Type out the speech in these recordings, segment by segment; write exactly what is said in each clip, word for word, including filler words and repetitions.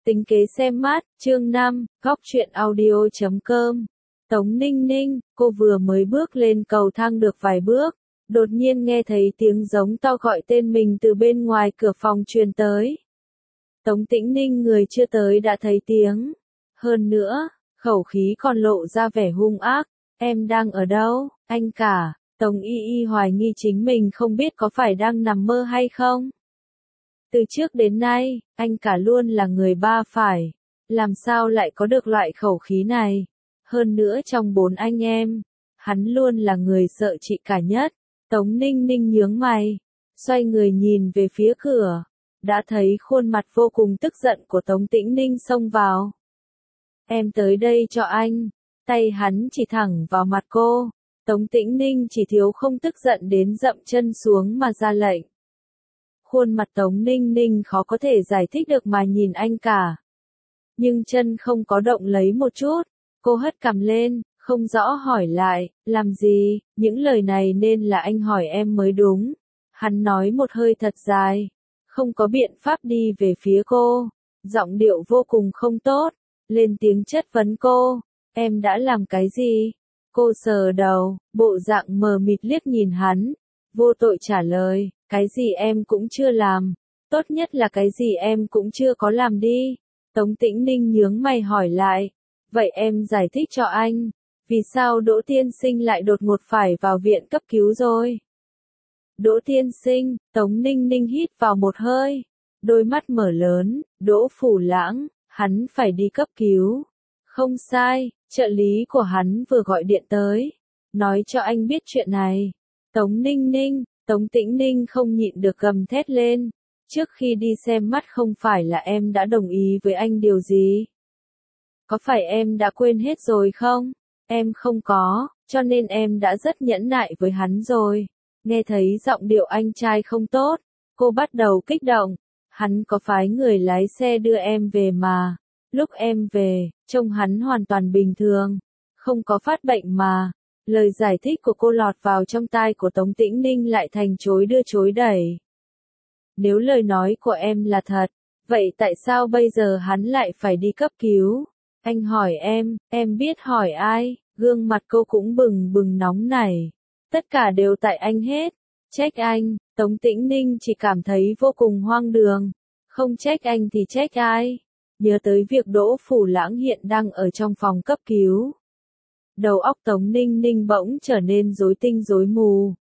Tính kế xem mát, chương năm, góc truyện audio chấm com. Tống Ninh Ninh, cô vừa mới bước lên cầu thang được vài bước, đột nhiên nghe thấy tiếng giống to gọi tên mình từ bên ngoài cửa phòng truyền tới. Tống Tĩnh Ninh người chưa tới đã thấy tiếng. Hơn nữa, khẩu khí còn lộ ra vẻ hung ác. Em đang ở đâu, anh cả? Tống Y Y hoài nghi chính mình không biết có phải đang nằm mơ hay không. Từ trước đến nay, anh cả luôn là người ba phải. Làm sao lại có được loại khẩu khí này? Hơn nữa trong bốn anh em, hắn luôn là người sợ chị cả nhất. Tống Ninh Ninh nhướng mày, xoay người nhìn về phía cửa. Đã thấy khuôn mặt vô cùng tức giận của Tống Tĩnh Ninh xông vào. Em tới đây cho anh. Tay hắn chỉ thẳng vào mặt cô. Tống Tĩnh Ninh chỉ thiếu không tức giận đến dậm chân xuống mà ra lệnh. Khuôn mặt Tống Ninh Ninh khó có thể giải thích được mà nhìn anh cả. Nhưng chân không có động lấy một chút. Cô hất cằm lên, không rõ hỏi lại, làm gì, những lời này nên là anh hỏi em mới đúng. Hắn nói một hơi thật dài, không có biện pháp đi về phía cô. Giọng điệu vô cùng không tốt, lên tiếng chất vấn cô, em đã làm cái gì? Cô sờ đầu, bộ dạng mờ mịt liếc nhìn hắn, vô tội trả lời, cái gì em cũng chưa làm, tốt nhất là cái gì em cũng chưa có làm đi. Tống Tĩnh Ninh nhướng mày hỏi lại, vậy em giải thích cho anh, vì sao Đỗ Tiên Sinh lại đột ngột phải vào viện cấp cứu rồi? Đỗ Tiên Sinh, Tống Ninh Ninh hít vào một hơi, đôi mắt mở lớn, Đỗ Phủ Lãng, hắn phải đi cấp cứu. Không sai, trợ lý của hắn vừa gọi điện tới, nói cho anh biết chuyện này. Tống Ninh Ninh, Tống Tĩnh Ninh không nhịn được gầm thét lên, trước khi đi xem mắt không phải là em đã đồng ý với anh điều gì? Có phải em đã quên hết rồi không? Em không có, cho nên em đã rất nhẫn nại với hắn rồi. Nghe thấy giọng điệu anh trai không tốt, cô bắt đầu kích động. Hắn có phái người lái xe đưa em về mà. Lúc em về, trông hắn hoàn toàn bình thường, không có phát bệnh mà. Lời giải thích của cô lọt vào trong tai của Tống Tĩnh Ninh lại thành chối đưa chối đẩy. Nếu lời nói của em là thật, vậy tại sao bây giờ hắn lại phải đi cấp cứu? Anh hỏi em, em biết hỏi ai? Gương mặt cô cũng bừng bừng nóng nảy. Tất cả đều tại anh hết. Trách anh, Tống Tĩnh Ninh chỉ cảm thấy vô cùng hoang đường. Không trách anh thì trách ai? Nhớ tới việc Đỗ Phủ Lãng hiện đang ở trong phòng cấp cứu. Đầu óc Tống Ninh Ninh bỗng trở nên rối tinh rối mù.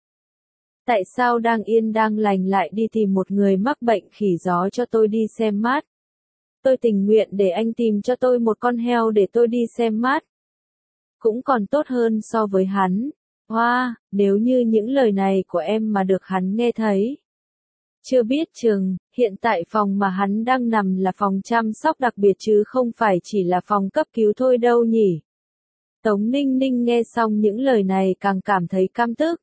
Tại sao đang yên đang lành lại đi tìm một người mắc bệnh khỉ gió cho tôi đi xem mắt? Tôi tình nguyện để anh tìm cho tôi một con heo để tôi đi xem mắt. Cũng còn tốt hơn so với hắn. Hoa, wow, nếu như những lời này của em mà được hắn nghe thấy. Chưa biết chừng, hiện tại phòng mà hắn đang nằm là phòng chăm sóc đặc biệt chứ không phải chỉ là phòng cấp cứu thôi đâu nhỉ. Tống Ninh Ninh nghe xong những lời này càng cảm thấy căm tức.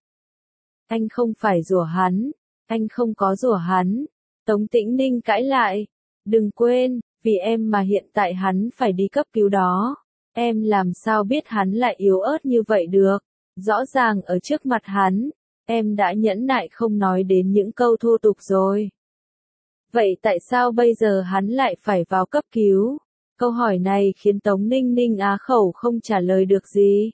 Anh không phải rủa hắn, anh không có rủa hắn. Tống Tĩnh Ninh cãi lại, đừng quên, vì em mà hiện tại hắn phải đi cấp cứu đó. Em làm sao biết hắn lại yếu ớt như vậy được, rõ ràng ở trước mặt hắn. Em đã nhẫn nại không nói đến những câu thô tục rồi. Vậy tại sao bây giờ hắn lại phải vào cấp cứu? Câu hỏi này khiến Tống Ninh Ninh á khẩu không trả lời được gì.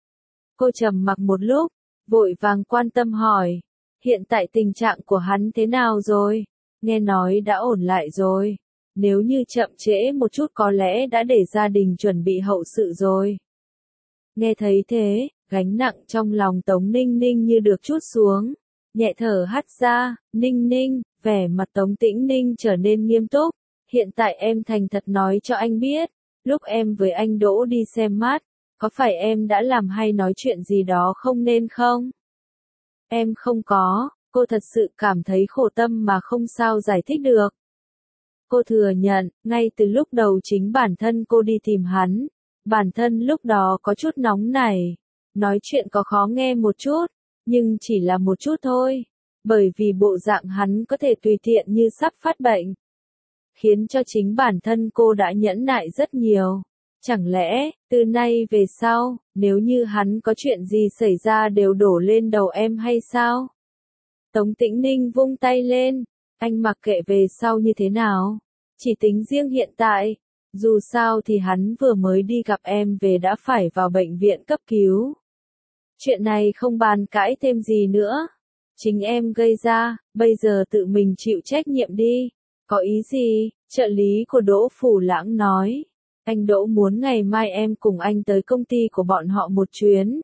Cô trầm mặc một lúc, vội vàng quan tâm hỏi. Hiện tại tình trạng của hắn thế nào rồi? Nghe nói đã ổn lại rồi. Nếu như chậm trễ một chút có lẽ đã để gia đình chuẩn bị hậu sự rồi. Nghe thấy thế, gánh nặng trong lòng Tống Ninh Ninh như được trút xuống, nhẹ thở hắt ra. Ninh Ninh, vẻ mặt Tống Tĩnh Ninh trở nên nghiêm túc, hiện tại em thành thật nói cho anh biết, lúc em với anh Đỗ đi xem mắt, có phải em đã làm hay nói chuyện gì đó không nên không? Em không có, cô thật sự cảm thấy khổ tâm mà không sao giải thích được. Cô thừa nhận, ngay từ lúc đầu chính bản thân cô đi tìm hắn, bản thân lúc đó có chút nóng nảy. Nói chuyện có khó nghe một chút, nhưng chỉ là một chút thôi, bởi vì bộ dạng hắn có thể tùy tiện như sắp phát bệnh, khiến cho chính bản thân cô đã nhẫn nại rất nhiều. Chẳng lẽ, từ nay về sau, nếu như hắn có chuyện gì xảy ra đều đổ lên đầu em hay sao? Tống Tĩnh Ninh vung tay lên, anh mặc kệ về sau như thế nào, Chỉ tính riêng hiện tại, dù sao thì hắn vừa mới đi gặp em về đã phải vào bệnh viện cấp cứu. Chuyện này không bàn cãi thêm gì nữa. Chính em gây ra, bây giờ tự mình chịu trách nhiệm đi. Có ý gì? Trợ lý của Đỗ Phủ Lãng nói. Anh Đỗ muốn ngày mai em cùng anh tới công ty của bọn họ một chuyến.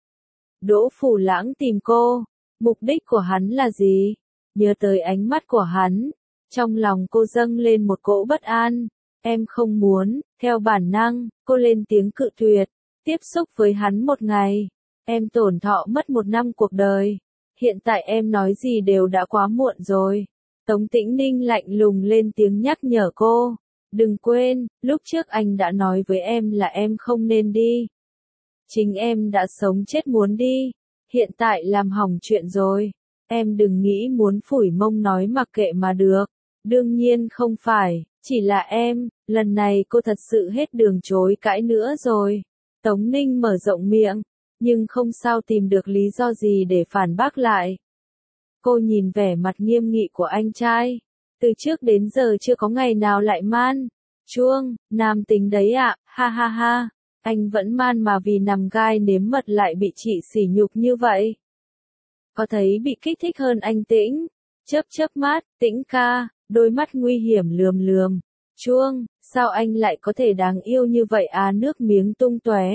Đỗ Phủ Lãng tìm cô. Mục đích của hắn là gì? Nhớ tới ánh mắt của hắn. Trong lòng cô dâng lên một cỗ bất an. Em không muốn, theo bản năng, cô lên tiếng cự tuyệt. Tiếp xúc với hắn một ngày. Em tổn thọ mất một năm cuộc đời. Hiện tại em nói gì đều đã quá muộn rồi. Tống Tĩnh Ninh lạnh lùng lên tiếng nhắc nhở cô. Đừng quên, lúc trước anh đã nói với em là em không nên đi. Chính em đã sống chết muốn đi. Hiện tại làm hỏng chuyện rồi. Em đừng nghĩ muốn phủi mông nói mặc kệ mà được. Đương nhiên không phải, chỉ là em, lần này cô thật sự hết đường chối cãi nữa rồi. Tống Ninh mở rộng miệng, nhưng không sao tìm được lý do gì để phản bác lại. Cô nhìn vẻ mặt nghiêm nghị của anh trai. Từ trước đến giờ chưa có ngày nào lại man. Chuông, nam tính đấy ạ, ha ha ha. Anh vẫn man mà vì nằm gai nếm mật lại bị chị sỉ nhục như vậy. Có thấy bị kích thích hơn anh Tĩnh? Chớp chớp mắt, Tĩnh ca, đôi mắt nguy hiểm lườm lườm. Chuông, sao anh lại có thể đáng yêu như vậy à, nước miếng tung tóe.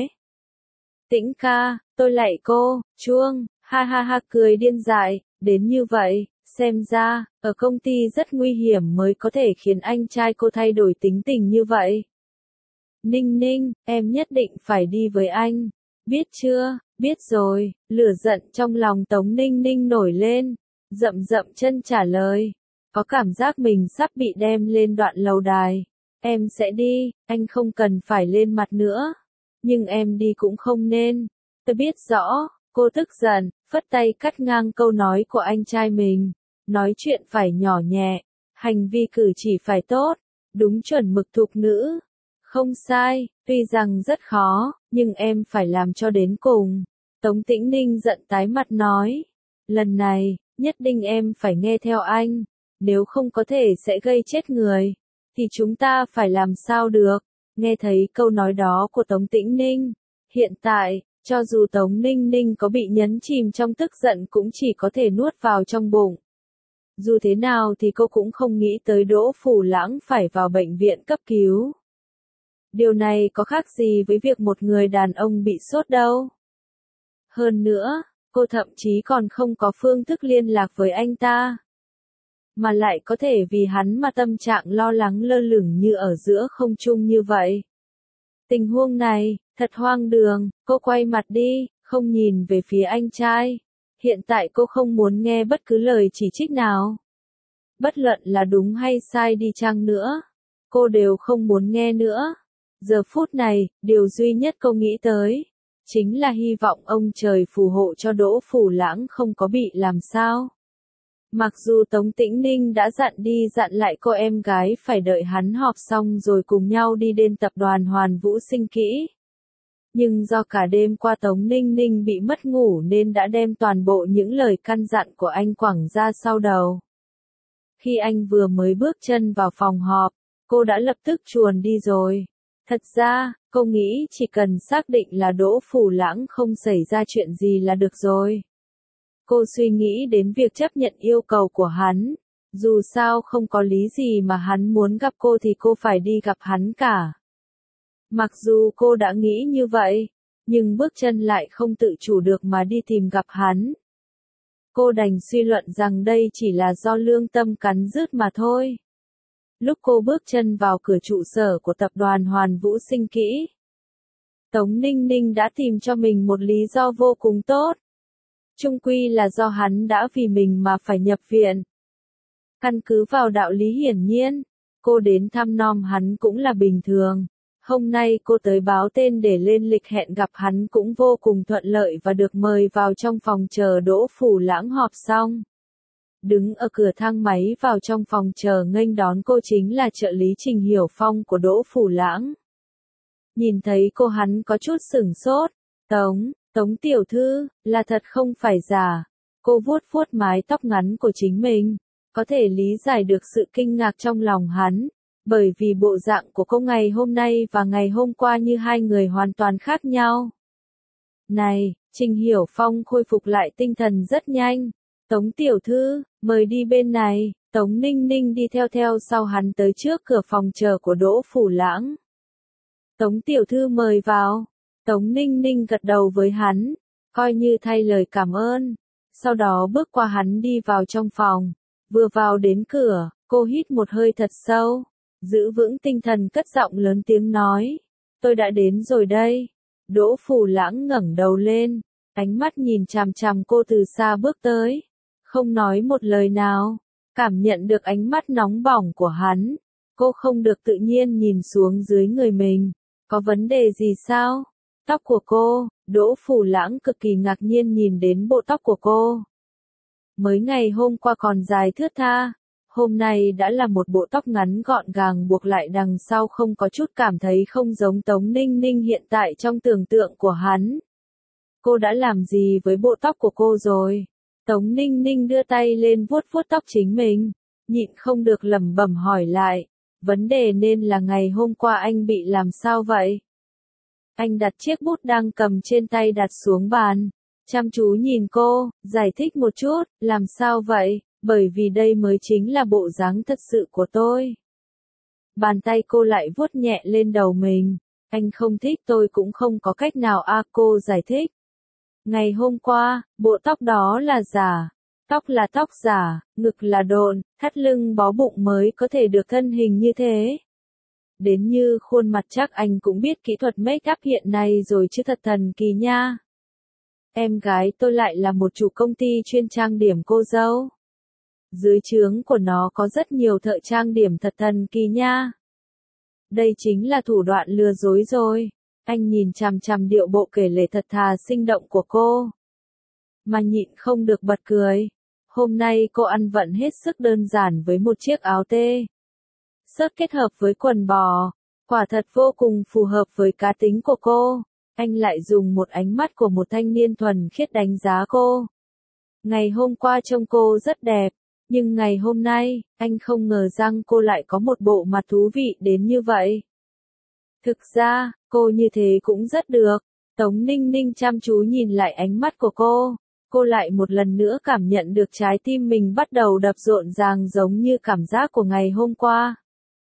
Tĩnh ca, tôi lạy cô. Chuông, ha ha ha, cười điên dại. Đến như vậy, xem ra, ở công ty rất nguy hiểm mới có thể khiến anh trai cô thay đổi tính tình như vậy. Ninh Ninh, em nhất định phải đi với anh. Biết chưa? Biết rồi. Lửa giận trong lòng Tống Ninh Ninh nổi lên. Dậm dậm chân trả lời. Có cảm giác mình sắp bị đem lên đoạn lầu đài. Em sẽ đi, anh không cần phải lên mặt nữa. Nhưng em đi cũng không nên. Tôi biết rõ. Cô tức giận, phất tay cắt ngang câu nói của anh trai mình. Nói chuyện phải nhỏ nhẹ. Hành vi cử chỉ phải tốt. Đúng chuẩn mực thục nữ. Không sai, tuy rằng rất khó, nhưng em phải làm cho đến cùng. Tống Tĩnh Ninh giận tái mặt nói. Lần này, nhất định em phải nghe theo anh. Nếu không có thể sẽ gây chết người. Thì chúng ta phải làm sao được. Nghe thấy câu nói đó của Tống Tĩnh Ninh. Hiện tại, cho dù Tống Ninh Ninh có bị nhấn chìm trong tức giận cũng chỉ có thể nuốt vào trong bụng. Dù thế nào thì cô cũng không nghĩ tới Đỗ Phủ Lãng phải vào bệnh viện cấp cứu. Điều này có khác gì với việc một người đàn ông bị sốt đâu. Hơn nữa, cô thậm chí còn không có phương thức liên lạc với anh ta. Mà lại có thể vì hắn mà tâm trạng lo lắng lơ lửng như ở giữa không trung như vậy. Tình huống này, thật hoang đường, cô quay mặt đi, không nhìn về phía anh trai. Hiện tại cô không muốn nghe bất cứ lời chỉ trích nào. Bất luận là đúng hay sai đi chăng nữa, cô đều không muốn nghe nữa. Giờ phút này, điều duy nhất cô nghĩ tới, chính là hy vọng ông trời phù hộ cho Đỗ Phủ Lãng không có bị làm sao. Mặc dù Tống Tĩnh Ninh đã dặn đi dặn lại cô em gái phải đợi hắn họp xong rồi cùng nhau đi đến tập đoàn Hoàn Vũ Sinh Kỹ. Nhưng do cả đêm qua Tống Ninh Ninh bị mất ngủ nên đã đem toàn bộ những lời căn dặn của anh quẳng ra sau đầu. Khi anh vừa mới bước chân vào phòng họp, cô đã lập tức chuồn đi rồi. Thật ra, cô nghĩ chỉ cần xác định là Đỗ Phủ Lãng không xảy ra chuyện gì là được rồi. Cô suy nghĩ đến việc chấp nhận yêu cầu của hắn. Dù sao không có lý gì mà hắn muốn gặp cô thì cô phải đi gặp hắn cả. Mặc dù cô đã nghĩ như vậy, nhưng bước chân lại không tự chủ được mà đi tìm gặp hắn. Cô đành suy luận rằng đây chỉ là do lương tâm cắn rứt mà thôi. Lúc cô bước chân vào cửa trụ sở của tập đoàn Hoàn Vũ Sinh Kỹ, Tống Ninh Ninh đã tìm cho mình một lý do vô cùng tốt. Chung quy là do hắn đã vì mình mà phải nhập viện. Căn cứ vào đạo lý hiển nhiên, cô đến thăm nom hắn cũng là bình thường. Hôm nay cô tới báo tên để lên lịch hẹn gặp hắn cũng vô cùng thuận lợi và được mời vào trong phòng chờ Đỗ Phủ Lãng họp xong. Đứng ở cửa thang máy vào trong phòng chờ nghênh đón cô chính là trợ lý Trình Hiểu Phong của Đỗ Phủ Lãng. Nhìn thấy cô hắn có chút sửng sốt. Tống, Tống tiểu thư, là thật không phải giả. Cô vuốt vuốt mái tóc ngắn của chính mình. Có thể lý giải được sự kinh ngạc trong lòng hắn. bởi vì bộ dạng của cô ngày hôm nay và ngày hôm qua như hai người hoàn toàn khác nhau. Này, Trình Hiểu Phong khôi phục lại tinh thần rất nhanh. Tống tiểu thư, mời đi bên này. Tống Ninh Ninh đi theo theo sau hắn tới trước cửa phòng chờ của Đỗ Phủ Lãng. Tống tiểu thư mời vào. Tống Ninh Ninh gật đầu với hắn, coi như thay lời cảm ơn. Sau đó bước qua hắn đi vào trong phòng. Vừa vào đến cửa, cô hít một hơi thật sâu, giữ vững tinh thần cất giọng lớn tiếng nói. Tôi đã đến rồi đây. Đỗ Phủ Lãng ngẩng đầu lên, ánh mắt nhìn chằm chằm cô từ xa bước tới. Không nói một lời nào, cảm nhận được ánh mắt nóng bỏng của hắn. Cô không được tự nhiên nhìn xuống dưới người mình. Có vấn đề gì sao? Tóc của cô, Đỗ Phủ Lãng cực kỳ ngạc nhiên nhìn đến bộ tóc của cô. Mới ngày hôm qua còn dài thướt tha, hôm nay đã là một bộ tóc ngắn gọn gàng buộc lại đằng sau, không có chút cảm thấy không giống Tống Ninh Ninh hiện tại trong tưởng tượng của hắn. Cô đã làm gì với bộ tóc của cô rồi? Tống Ninh Ninh đưa tay lên vuốt vuốt tóc chính mình, nhịn không được lẩm bẩm hỏi lại. Vấn đề nên là ngày hôm qua anh bị làm sao vậy? Anh đặt chiếc bút đang cầm trên tay đặt xuống bàn, chăm chú nhìn cô, giải thích một chút, làm sao vậy? Bởi vì đây mới chính là bộ dáng thật sự của tôi. Bàn tay cô lại vuốt nhẹ lên đầu mình. Anh không thích tôi cũng không có cách nào a, cô giải thích. Ngày hôm qua, bộ tóc đó là giả. Tóc là tóc giả, ngực là độn, thắt lưng bó bụng mới có thể được thân hình như thế. Đến như khuôn mặt chắc anh cũng biết kỹ thuật make up hiện nay rồi chứ, thật thần kỳ nha. Em gái tôi lại là một chủ công ty chuyên trang điểm cô dâu. Dưới trướng của nó có rất nhiều thợ trang điểm, thật thần kỳ nha. Đây chính là thủ đoạn lừa dối rồi. Anh nhìn chằm chằm điệu bộ kể lể thật thà sinh động của cô, mà nhịn không được bật cười. Hôm nay cô ăn vận hết sức đơn giản với một chiếc áo tê xớt kết hợp với quần bò, quả thật vô cùng phù hợp với cá tính của cô. Anh lại dùng một ánh mắt của một thanh niên thuần khiết đánh giá cô. Ngày hôm qua trông cô rất đẹp, nhưng ngày hôm nay, anh không ngờ rằng cô lại có một bộ mặt thú vị đến như vậy. Thực ra, cô như thế cũng rất được. Tống Ninh Ninh chăm chú nhìn lại ánh mắt của cô. Cô lại một lần nữa cảm nhận được trái tim mình bắt đầu đập rộn ràng giống như cảm giác của ngày hôm qua.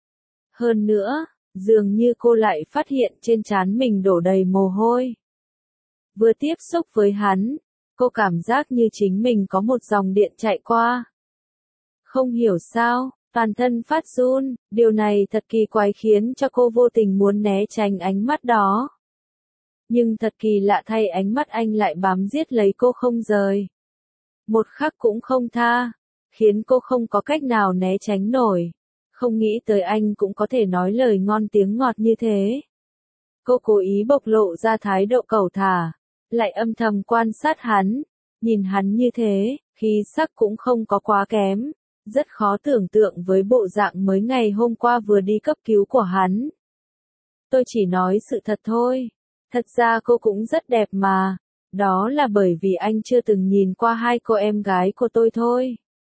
Hơn nữa, dường như cô lại phát hiện trên trán mình đổ đầy mồ hôi. Vừa tiếp xúc với hắn, cô cảm giác như chính mình có một dòng điện chạy qua. Không hiểu sao, toàn thân phát run, điều này thật kỳ quái khiến cho cô vô tình muốn né tránh ánh mắt đó. Nhưng thật kỳ lạ thay, ánh mắt anh lại bám giết lấy cô không rời. Một khắc cũng không tha, khiến cô không có cách nào né tránh nổi. Không nghĩ tới anh cũng có thể nói lời ngon tiếng ngọt như thế. Cô cố ý bộc lộ ra thái độ cẩu thả, lại âm thầm quan sát hắn, nhìn hắn như thế, khí sắc cũng không có quá kém, rất khó tưởng tượng với bộ dạng mới ngày hôm qua vừa đi cấp cứu của hắn. Tôi chỉ nói sự thật thôi, thật ra cô cũng rất đẹp mà, đó là bởi vì anh chưa từng nhìn qua hai cô em gái của tôi thôi.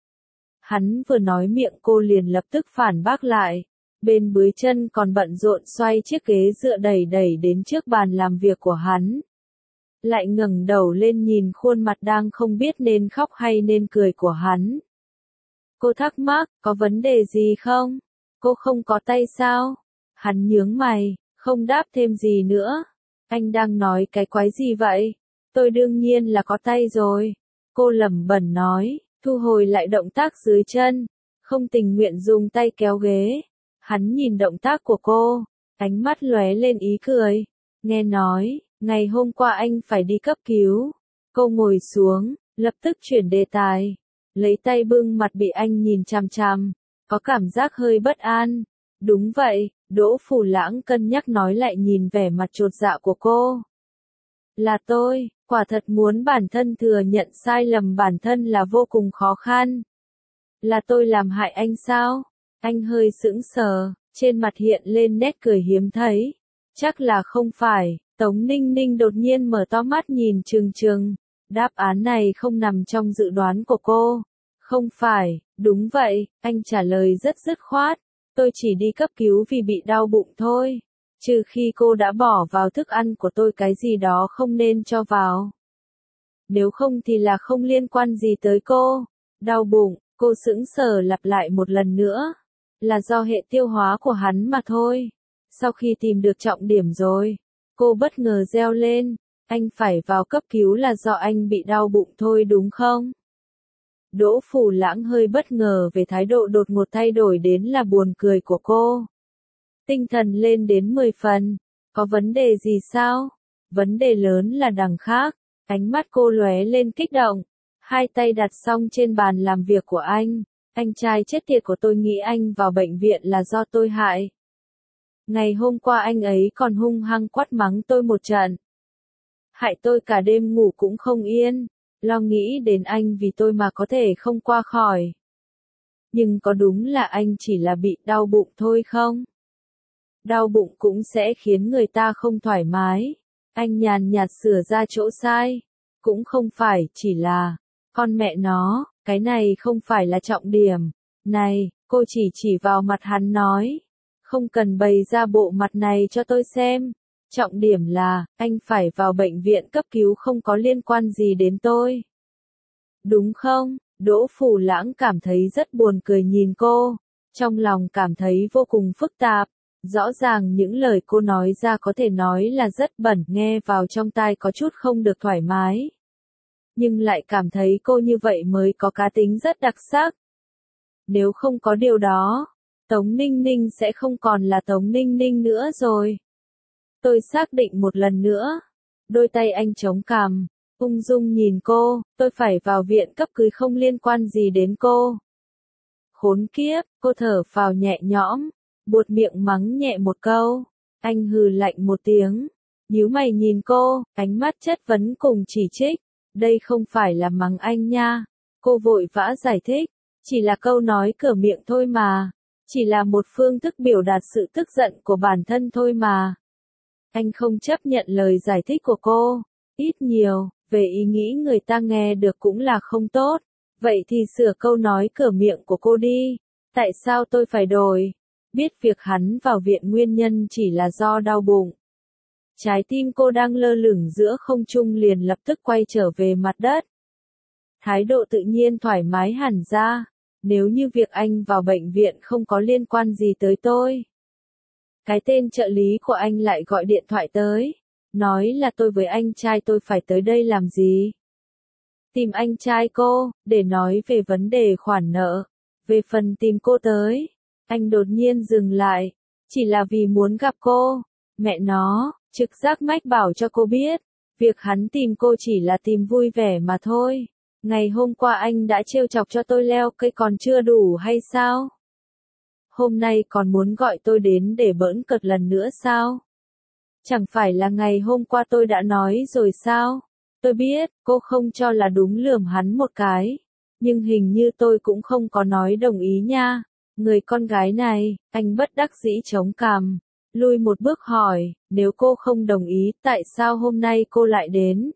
Hắn vừa nói miệng cô liền lập tức phản bác lại, bên dưới chân còn bận rộn xoay chiếc ghế dựa đẩy đẩy đến trước bàn làm việc của hắn. Lại ngẩng đầu lên nhìn khuôn mặt đang không biết nên khóc hay nên cười của hắn. Cô thắc mắc, có vấn đề gì không? Cô không có tay sao? Hắn nhướng mày, không đáp thêm gì nữa. Anh đang nói cái quái gì vậy? Tôi đương nhiên là có tay rồi. Cô lẩm bẩm nói, thu hồi lại động tác dưới chân, không tình nguyện dùng tay kéo ghế. Hắn nhìn động tác của cô, ánh mắt lóe lên ý cười. Nghe nói, ngày hôm qua anh phải đi cấp cứu. Cô ngồi xuống, lập tức chuyển đề tài. Lấy tay bưng mặt bị anh nhìn chằm chằm, có cảm giác hơi bất an. Đúng vậy, Đỗ Phủ Lãng cân nhắc nói, lại nhìn vẻ mặt chột dạ của cô. Là tôi, quả thật muốn bản thân thừa nhận sai lầm bản thân là vô cùng khó khăn. Là tôi làm hại anh sao? Anh hơi sững sờ, trên mặt hiện lên nét cười hiếm thấy. Chắc là không phải. Tống Ninh Ninh đột nhiên mở to mắt nhìn trừng trừng. Đáp án này không nằm trong dự đoán của cô. Không phải, đúng vậy, anh trả lời rất dứt khoát. Tôi chỉ đi cấp cứu vì bị đau bụng thôi. Trừ khi cô đã bỏ vào thức ăn của tôi cái gì đó không nên cho vào. Nếu không thì là không liên quan gì tới cô. Đau bụng, cô sững sờ lặp lại một lần nữa. Là do hệ tiêu hóa của hắn mà thôi. Sau khi tìm được trọng điểm rồi, cô bất ngờ reo lên. Anh phải vào cấp cứu là do anh bị đau bụng thôi đúng không? Đỗ Phủ Lãng hơi bất ngờ về thái độ đột ngột thay đổi đến là buồn cười của cô. Tinh thần lên đến mười phần. Có vấn đề gì sao? Vấn đề lớn là đằng khác. Ánh mắt cô lóe lên kích động. Hai tay đặt xong trên bàn làm việc của anh. Anh trai chết tiệt của tôi nghĩ anh vào bệnh viện là do tôi hại. Ngày hôm qua anh ấy còn hung hăng quát mắng tôi một trận. Hại tôi cả đêm ngủ cũng không yên. Lo nghĩ đến anh vì tôi mà có thể không qua khỏi. Nhưng có đúng là anh chỉ là bị đau bụng thôi không? Đau bụng cũng sẽ khiến người ta không thoải mái. Anh nhàn nhạt sửa ra chỗ sai. Cũng không phải, chỉ là, con mẹ nó, cái này không phải là trọng điểm. Này, cô chỉ chỉ vào mặt hắn nói. Không cần bày ra bộ mặt này cho tôi xem. Trọng điểm là, anh phải vào bệnh viện cấp cứu không có liên quan gì đến tôi. Đúng không? Đỗ Phủ Lãng cảm thấy rất buồn cười nhìn cô. Trong lòng cảm thấy vô cùng phức tạp. Rõ ràng những lời cô nói ra có thể nói là rất bẩn, nghe vào trong tai có chút không được thoải mái. Nhưng lại cảm thấy cô như vậy mới có cá tính rất đặc sắc. Nếu không có điều đó, Tống Ninh Ninh sẽ không còn là Tống Ninh Ninh nữa rồi. Tôi xác định một lần nữa. Đôi tay anh chống cằm, ung dung nhìn cô, tôi phải vào viện cấp cứu không liên quan gì đến cô. Khốn kiếp, cô thở phào nhẹ nhõm, buột miệng mắng nhẹ một câu. Anh hừ lạnh một tiếng, nhíu mày nhìn cô, ánh mắt chất vấn cùng chỉ trích. Đây không phải là mắng anh nha. Cô vội vã giải thích, chỉ là câu nói cửa miệng thôi mà. Chỉ là một phương thức biểu đạt sự tức giận của bản thân thôi mà. Anh không chấp nhận lời giải thích của cô. Ít nhiều, về ý nghĩ người ta nghe được cũng là không tốt. Vậy thì sửa câu nói cửa miệng của cô đi. Tại sao tôi phải đổi? Biết việc hắn vào viện nguyên nhân chỉ là do đau bụng. Trái tim cô đang lơ lửng giữa không trung liền lập tức quay trở về mặt đất. Thái độ tự nhiên thoải mái hẳn ra. Nếu như việc anh vào bệnh viện không có liên quan gì tới tôi. Cái tên trợ lý của anh lại gọi điện thoại tới. Nói là tôi với anh trai tôi phải tới đây làm gì? Tìm anh trai cô, để nói về vấn đề khoản nợ. Về phần tìm cô tới. Anh đột nhiên dừng lại. Chỉ là vì muốn gặp cô. Mẹ nó, trực giác mách bảo cho cô biết. Việc hắn tìm cô chỉ là tìm vui vẻ mà thôi. Ngày hôm qua anh đã trêu chọc cho tôi leo cây còn chưa đủ hay sao? Hôm nay còn muốn gọi tôi đến để bỡn cợt lần nữa sao? Chẳng phải là ngày hôm qua tôi đã nói rồi sao? Tôi biết, cô không cho là đúng lườm hắn một cái. Nhưng hình như tôi cũng không có nói đồng ý nha. Người con gái này, anh bất đắc dĩ chống cằm. Lui một bước hỏi, nếu cô không đồng ý, tại sao hôm nay cô lại đến?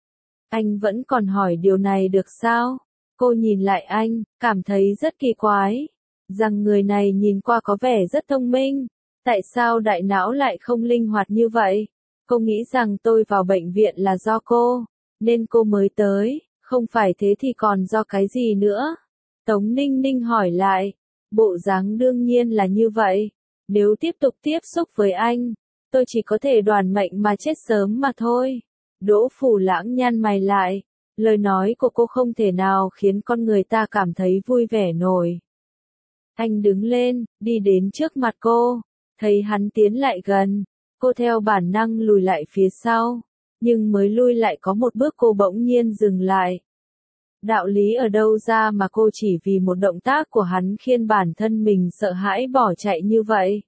Anh vẫn còn hỏi điều này được sao? Cô nhìn lại anh, cảm thấy rất kỳ quái. Rằng người này nhìn qua có vẻ rất thông minh. Tại sao đại não lại không linh hoạt như vậy? Cô nghĩ rằng tôi vào bệnh viện là do cô, nên cô mới tới, không phải thế thì còn do cái gì nữa? Tống Ninh Ninh hỏi lại, bộ dáng đương nhiên là như vậy. Nếu tiếp tục tiếp xúc với anh, tôi chỉ có thể đoản mệnh mà chết sớm mà thôi. Đỗ Phủ Lãng nhăn mày lại, lời nói của cô không thể nào khiến con người ta cảm thấy vui vẻ nổi. Anh đứng lên, đi đến trước mặt cô, thấy hắn tiến lại gần, cô theo bản năng lùi lại phía sau, nhưng mới lui lại có một bước cô bỗng nhiên dừng lại. Đạo lý ở đâu ra mà cô chỉ vì một động tác của hắn khiến bản thân mình sợ hãi bỏ chạy như vậy?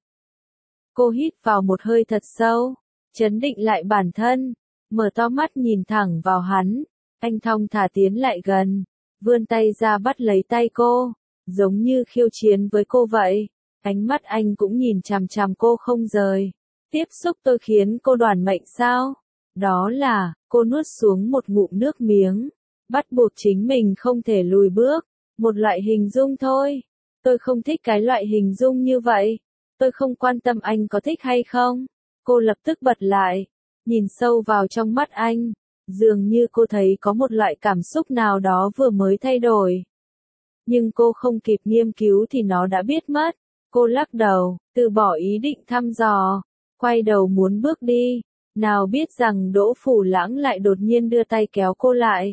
Cô hít vào một hơi thật sâu, trấn định lại bản thân, mở to mắt nhìn thẳng vào hắn, anh thong thả tiến lại gần, vươn tay ra bắt lấy tay cô, giống như khiêu chiến với cô vậy. Ánh mắt anh cũng nhìn chằm chằm cô không rời. Tiếp xúc tôi khiến cô đoản mệnh sao? Đó là, cô nuốt xuống một ngụm nước miếng, bắt buộc chính mình không thể lùi bước, một loại hình dung thôi. Tôi không thích cái loại hình dung như vậy. Tôi không quan tâm anh có thích hay không. Cô lập tức bật lại, nhìn sâu vào trong mắt anh. Dường như cô thấy có một loại cảm xúc nào đó vừa mới thay đổi. Nhưng cô không kịp nghiên cứu thì nó đã biết mất. Cô lắc đầu, từ bỏ ý định thăm dò, quay đầu muốn bước đi. Nào biết rằng Đỗ Phủ Lãng lại đột nhiên đưa tay kéo cô lại.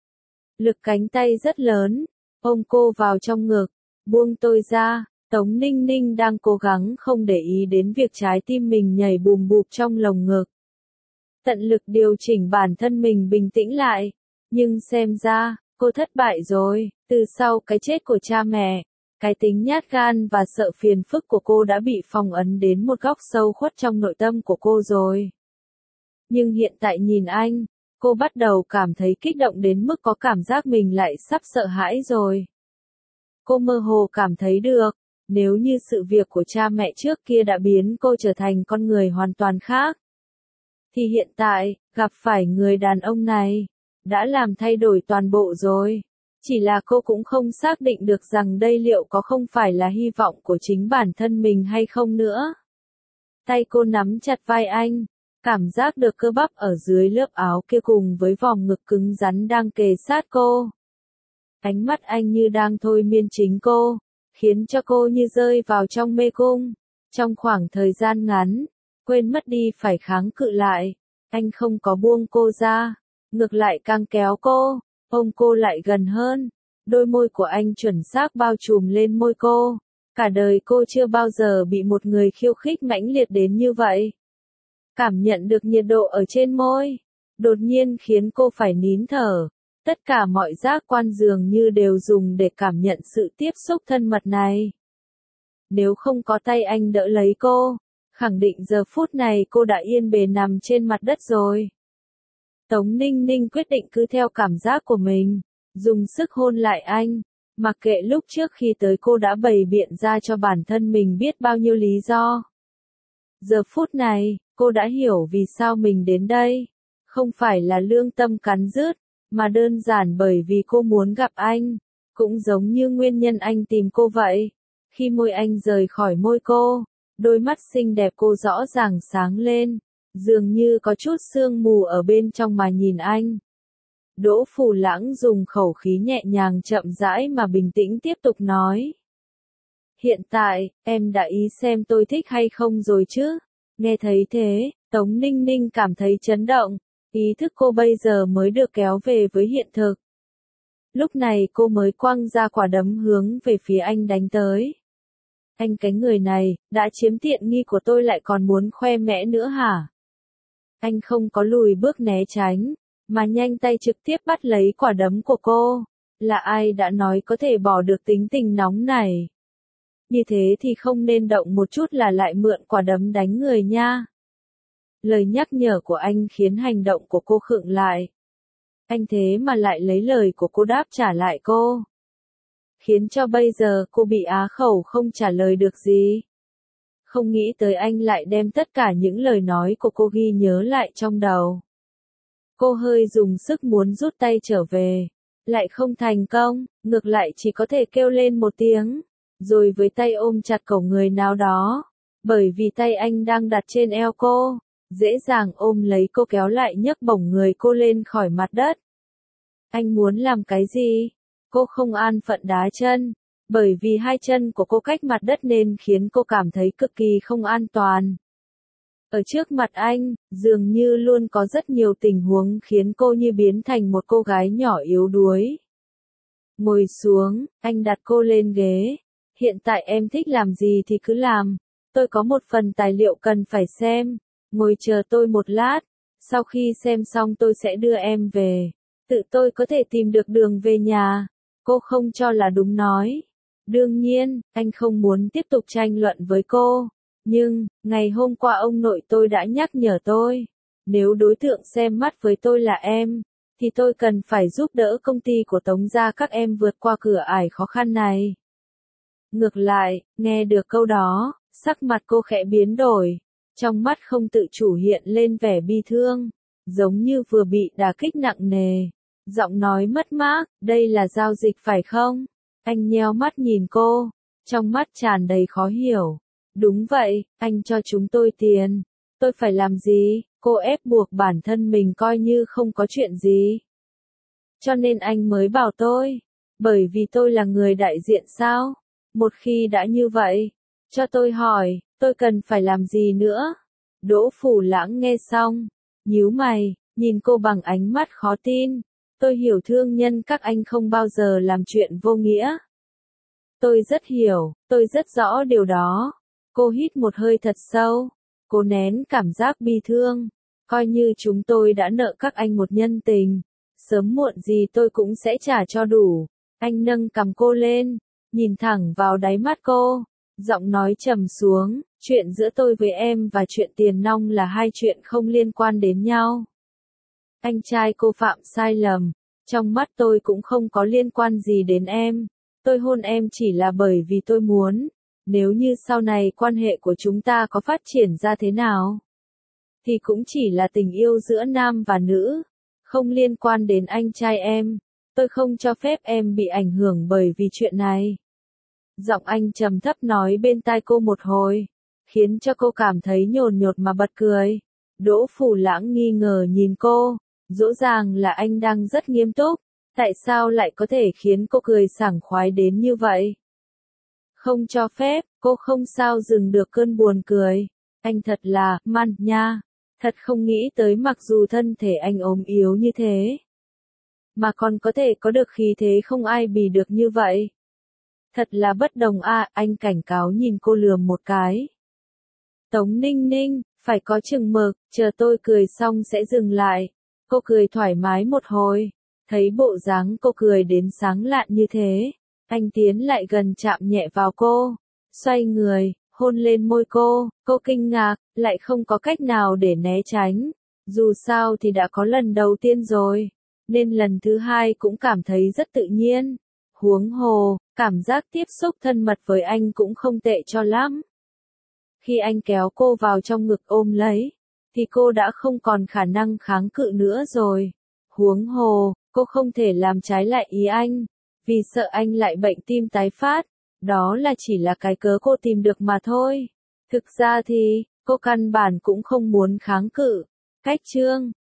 Lực cánh tay rất lớn, ôm cô vào trong ngực, buông tôi ra. Tống Ninh Ninh đang cố gắng không để ý đến việc trái tim mình nhảy bùm bụp trong lồng ngực. Tận lực điều chỉnh bản thân mình bình tĩnh lại. Nhưng xem ra, cô thất bại rồi. Từ sau cái chết của cha mẹ, cái tính nhát gan và sợ phiền phức của cô đã bị phong ấn đến một góc sâu khuất trong nội tâm của cô rồi. Nhưng hiện tại nhìn anh, cô bắt đầu cảm thấy kích động đến mức có cảm giác mình lại sắp sợ hãi rồi. Cô mơ hồ cảm thấy được, nếu như sự việc của cha mẹ trước kia đã biến cô trở thành con người hoàn toàn khác, thì hiện tại, gặp phải người đàn ông này, đã làm thay đổi toàn bộ rồi. Chỉ là cô cũng không xác định được rằng đây liệu có không phải là hy vọng của chính bản thân mình hay không nữa. Tay cô nắm chặt vai anh, cảm giác được cơ bắp ở dưới lớp áo kia cùng với vòng ngực cứng rắn đang kề sát cô. Ánh mắt anh như đang thôi miên chính cô, khiến cho cô như rơi vào trong mê cung. Trong khoảng thời gian ngắn, quên mất đi phải kháng cự lại, anh không có buông cô ra, ngược lại càng kéo cô, ôm cô lại gần hơn. Đôi môi của anh chuẩn xác bao trùm lên môi cô. Cả đời cô chưa bao giờ bị một người khiêu khích mãnh liệt đến như vậy. Cảm nhận được nhiệt độ ở trên môi, đột nhiên khiến cô phải nín thở. Tất cả mọi giác quan dường như đều dùng để cảm nhận sự tiếp xúc thân mật này. Nếu không có tay anh đỡ lấy cô, khẳng định giờ phút này cô đã yên bề nằm trên mặt đất rồi. Tống Ninh Ninh quyết định cứ theo cảm giác của mình, dùng sức hôn lại anh, mặc kệ lúc trước khi tới cô đã bày biện ra cho bản thân mình biết bao nhiêu lý do. Giờ phút này, cô đã hiểu vì sao mình đến đây, không phải là lương tâm cắn rứt, mà đơn giản bởi vì cô muốn gặp anh, cũng giống như nguyên nhân anh tìm cô vậy. Khi môi anh rời khỏi môi cô, đôi mắt xinh đẹp cô rõ ràng sáng lên, dường như có chút sương mù ở bên trong mà nhìn anh. Đỗ Phủ Lãng dùng khẩu khí nhẹ nhàng chậm rãi mà bình tĩnh tiếp tục nói. Hiện tại, em đã ý xem tôi thích hay không rồi chứ? Nghe thấy thế, Tống Ninh Ninh cảm thấy chấn động, ý thức cô bây giờ mới được kéo về với hiện thực. Lúc này cô mới quăng ra quả đấm hướng về phía anh đánh tới. Anh cái người này, đã chiếm tiện nghi của tôi lại còn muốn khoe mẽ nữa hả? Anh không có lùi bước né tránh, mà nhanh tay trực tiếp bắt lấy quả đấm của cô. Là ai đã nói có thể bỏ được tính tình nóng này? Như thế thì không nên động một chút là lại mượn quả đấm đánh người nha. Lời nhắc nhở của anh khiến hành động của cô khựng lại. Anh thế mà lại lấy lời của cô đáp trả lại cô. Khiến cho bây giờ cô bị á khẩu không trả lời được gì. Không nghĩ tới anh lại đem tất cả những lời nói của cô ghi nhớ lại trong đầu. Cô hơi dùng sức muốn rút tay trở về. Lại không thành công, ngược lại chỉ có thể kêu lên một tiếng. Rồi với tay ôm chặt cổ người nào đó. Bởi vì tay anh đang đặt trên eo cô. Dễ dàng ôm lấy cô kéo lại nhấc bổng người cô lên khỏi mặt đất. Anh muốn làm cái gì? Cô không an phận đá chân. Bởi vì hai chân của cô cách mặt đất nên khiến cô cảm thấy cực kỳ không an toàn. Ở trước mặt anh, dường như luôn có rất nhiều tình huống khiến cô như biến thành một cô gái nhỏ yếu đuối. Ngồi xuống, anh đặt cô lên ghế. Hiện tại em thích làm gì thì cứ làm. Tôi có một phần tài liệu cần phải xem. Ngồi chờ tôi một lát. Sau khi xem xong tôi sẽ đưa em về. Tự tôi có thể tìm được đường về nhà. Cô không cho là đúng nói. Đương nhiên, anh không muốn tiếp tục tranh luận với cô. Nhưng, ngày hôm qua ông nội tôi đã nhắc nhở tôi. Nếu đối tượng xem mắt với tôi là em, thì tôi cần phải giúp đỡ công ty của Tống gia các em vượt qua cửa ải khó khăn này. Ngược lại, nghe được câu đó, sắc mặt cô khẽ biến đổi. Trong mắt không tự chủ hiện lên vẻ bi thương, giống như vừa bị đả kích nặng nề. Giọng nói mất mát, đây là giao dịch phải không? Anh nheo mắt nhìn cô, trong mắt tràn đầy khó hiểu. Đúng vậy, anh cho chúng tôi tiền. Tôi phải làm gì? Cô ép buộc bản thân mình coi như không có chuyện gì. Cho nên anh mới bảo tôi. Bởi vì tôi là người đại diện sao? Một khi đã như vậy, cho tôi hỏi, tôi cần phải làm gì nữa? Đỗ Phủ Lãng nghe xong, nhíu mày, nhìn cô bằng ánh mắt khó tin. Tôi hiểu thương nhân các anh không bao giờ làm chuyện vô nghĩa. Tôi rất hiểu, tôi rất rõ điều đó. Cô hít một hơi thật sâu. Cô nén cảm giác bi thương. Coi như chúng tôi đã nợ các anh một nhân tình. Sớm muộn gì tôi cũng sẽ trả cho đủ. Anh nâng cằm cô lên, nhìn thẳng vào đáy mắt cô. Giọng nói trầm xuống, chuyện giữa tôi với em và chuyện tiền nong là hai chuyện không liên quan đến nhau. Anh trai cô phạm sai lầm. Trong mắt tôi cũng không có liên quan gì đến em. Tôi hôn em chỉ là bởi vì tôi muốn. Nếu như sau này quan hệ của chúng ta có phát triển ra thế nào, thì cũng chỉ là tình yêu giữa nam và nữ, không liên quan đến anh trai em. Tôi không cho phép em bị ảnh hưởng bởi vì chuyện này. Giọng anh trầm thấp nói bên tai cô một hồi, khiến cho cô cảm thấy nhồn nhột mà bật cười. Đỗ Phủ Lãng nghi ngờ nhìn cô, rõ ràng là anh đang rất nghiêm túc, tại sao lại có thể khiến cô cười sảng khoái đến như vậy? Không cho phép, cô không sao dừng được cơn buồn cười. Anh thật là, man nha. Thật không nghĩ tới mặc dù thân thể anh ốm yếu như thế, mà còn có thể có được khí thế không ai bì được như vậy. Thật là bất đồng a, à, anh cảnh cáo nhìn cô lườm một cái. Tống Ninh Ninh, phải có chừng mực, chờ tôi cười xong sẽ dừng lại. Cô cười thoải mái một hồi, thấy bộ dáng cô cười đến sáng lạn như thế. Anh tiến lại gần chạm nhẹ vào cô, xoay người, hôn lên môi cô, cô kinh ngạc, lại không có cách nào để né tránh. Dù sao thì đã có lần đầu tiên rồi, nên lần thứ hai cũng cảm thấy rất tự nhiên. Huống hồ, cảm giác tiếp xúc thân mật với anh cũng không tệ cho lắm. Khi anh kéo cô vào trong ngực ôm lấy, thì cô đã không còn khả năng kháng cự nữa rồi. Huống hồ, cô không thể làm trái lại ý anh, vì sợ anh lại bệnh tim tái phát. Đó là chỉ là cái cớ cô tìm được mà thôi. Thực ra thì, cô căn bản cũng không muốn kháng cự. Cách chương